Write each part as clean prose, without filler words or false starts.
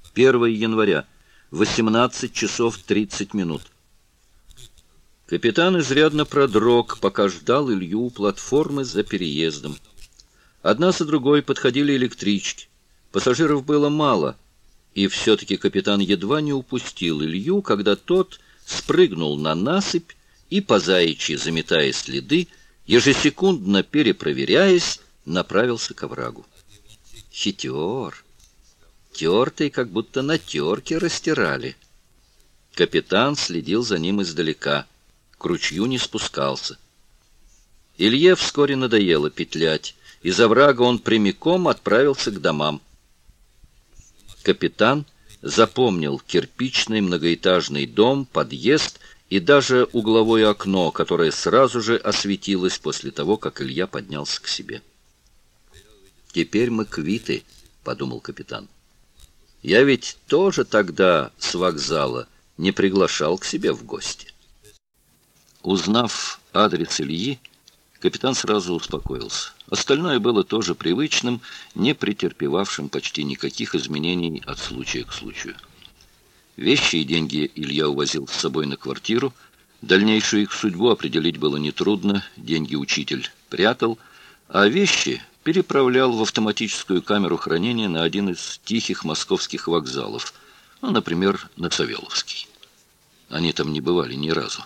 1 января, 18 часов 30 минут. Капитан изрядно продрог, пока ждал Илью у платформы за переездом. Одна за другой подходили электрички. Пассажиров было мало, и все-таки капитан едва не упустил Илью, когда тот спрыгнул на насыпь и, по заячьи заметая следы, ежесекундно перепроверяясь, направился к оврагу. Хитер! Тертый, как будто на терке растирали. Капитан следил за ним издалека, к ручью не спускался. Илье вскоре надоело петлять. Из оврага он прямиком отправился к домам. Капитан запомнил кирпичный многоэтажный дом, подъезд и даже угловое окно, которое сразу же осветилось после того, как Илья поднялся к себе. «Теперь мы квиты», — подумал капитан. «Я ведь тоже тогда с вокзала не приглашал к себе в гости». Узнав адрес Ильи, капитан сразу успокоился. Остальное было тоже привычным, не претерпевавшим почти никаких изменений от случая к случаю. Вещи и деньги Илья увозил с собой на квартиру. Дальнейшую их судьбу определить было нетрудно. Деньги учитель прятал, а вещи переправлял в автоматическую камеру хранения на один из тихих московских вокзалов, например, на Савеловский. Они там не бывали ни разу.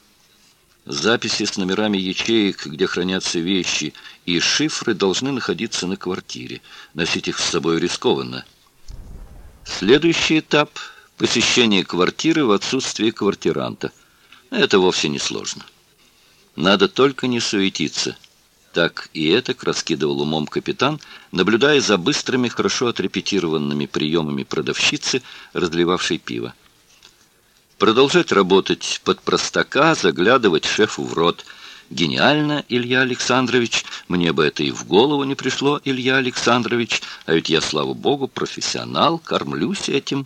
Записи с номерами ячеек, где хранятся вещи, и шифры должны находиться на квартире. Носить их с собой рискованно. Следующий этап – посещение квартиры в отсутствие квартиранта. Это вовсе не сложно. Надо только не суетиться. Так и этак раскидывал умом капитан, наблюдая за быстрыми, хорошо отрепетированными приемами продавщицы, разливавшей пиво. Продолжать работать под простака, заглядывать шефу в рот. Гениально, Илья Александрович. Мне бы это и в голову не пришло, Илья Александрович. А ведь я, слава богу, профессионал, кормлюсь этим.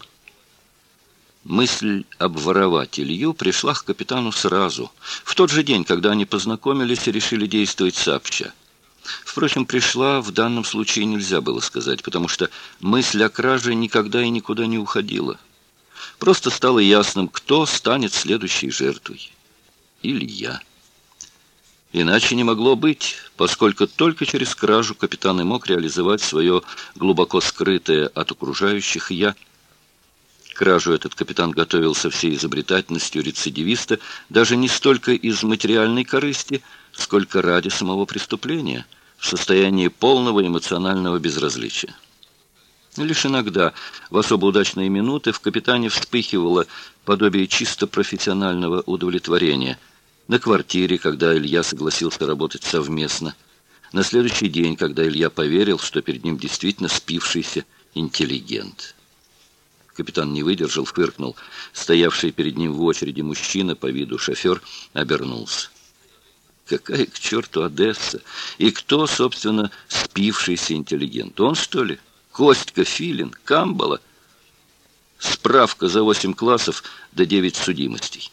Мысль обворовать Илью пришла к капитану сразу, в тот же день, когда они познакомились и решили действовать сообща. Впрочем, пришла в данном случае нельзя было сказать, потому что мысль о краже никогда и никуда не уходила. Просто стало ясным, кто станет следующей жертвой. Илья. Иначе не могло быть, поскольку только через кражу капитан и мог реализовать свое глубоко скрытое от окружающих «я». Кражу этот капитан готовил со всей изобретательностью рецидивиста, даже не столько из материальной корысти, сколько ради самого преступления, в состоянии полного эмоционального безразличия. Лишь иногда, в особо удачные минуты, в капитане вспыхивало подобие чисто профессионального удовлетворения. На квартире, когда Илья согласился работать совместно. На следующий день, когда Илья поверил, что перед ним действительно спившийся интеллигент. Капитан не выдержал, фыркнул. Стоявший перед ним в очереди мужчина, по виду шофер, обернулся. Какая к черту Одесса? И кто, собственно, спившийся интеллигент? Он, что ли? Костька, Филин, Камбала. Справка за 8 классов до 9 судимостей.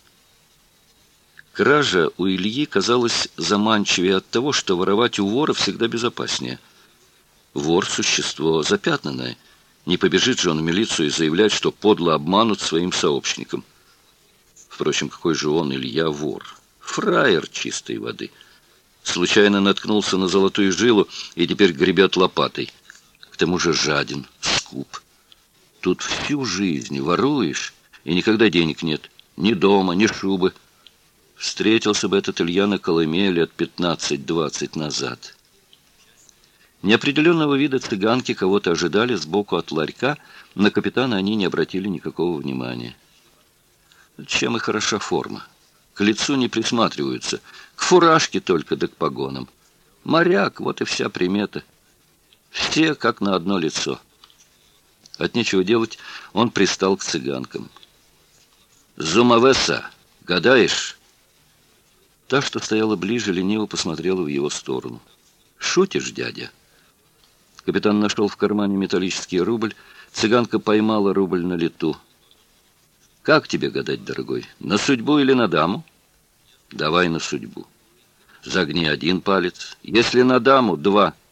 Кража у Ильи казалась заманчивее от того, что воровать у вора всегда безопаснее. Вор – существо запятнанное. Не побежит же он в милицию и заявлять, что подло обманут своим сообщникам. Впрочем, какой же он, Илья, вор? Фраер чистой воды. Случайно наткнулся на золотую жилу и теперь гребет лопатой. К тому же жаден, скуп. Тут всю жизнь воруешь, и никогда денег нет. Ни дома, ни шубы. Встретился бы этот Илья на Колыме лет 15-20 назад. Неопределенного вида цыганки кого-то ожидали сбоку от ларька, на капитана они не обратили никакого внимания. Чем и хороша форма. К лицу не присматриваются, к фуражке только да к погонам. Моряк, вот и вся примета. Все как на одно лицо. От нечего делать он пристал к цыганкам. «Зумавеса, гадаешь?» Та, что стояла ближе, лениво посмотрела в его сторону. «Шутишь, дядя?» Капитан нашел в кармане металлический рубль. Цыганка поймала рубль на лету. «Как тебе гадать, дорогой, на судьбу или на даму?» «Давай на судьбу. Загни один палец. Если на даму, 2.